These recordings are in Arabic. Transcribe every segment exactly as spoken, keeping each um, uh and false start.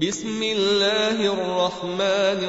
بسم الله الرحمن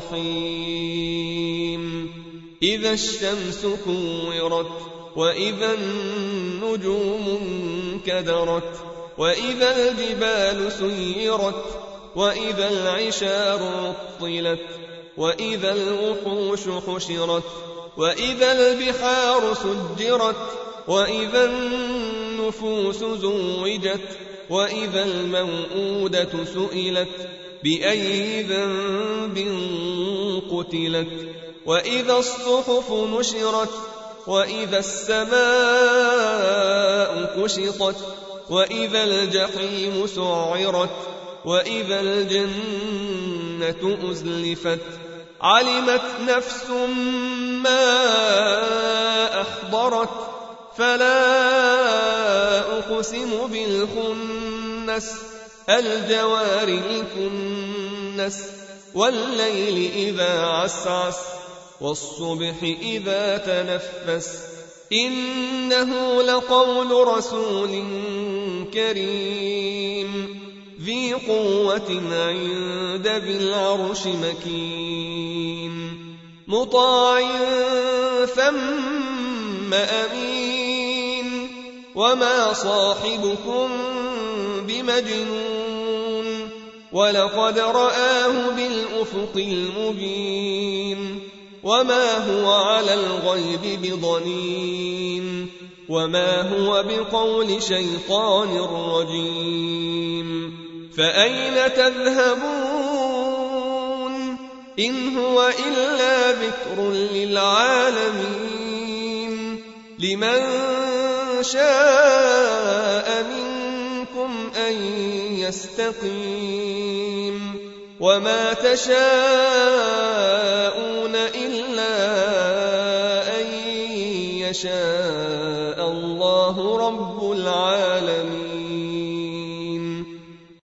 الرحيم إذا الشمس كورت وإذا النجوم انكدرت وإذا الجبال سيرت وإذا العشار عطلت وإذا الوحوش حشرت وإذا البحار سجرت وإذا النفوس زوجت وإذا الموءودة سئلت بأي ذنب قتلت وإذا الصحف نشرت وإذا السماء كشطت وإذا الجحيم سعرت وإذا الجنة أزلفت علمت نفس ما أحضرت فلا أقسم بالخنس الجوار الكنس والليل إذا عسعس والصبح إذا تنفس إنه لقول رسول كريم ذي قوة عند ذي العرش مكين مطاع ثم أمين وما صاحبكم بمجنون ولقد رآه بالأفق المبين وما هو على الغيب بضنين وما هو بقول شيطان رجيم فأين تذهبون إن هو إلا ذكر للعالمين لمن شاء منكم أن يستقيم وما تشاءون إلا أن يشاء الله رب العالمين.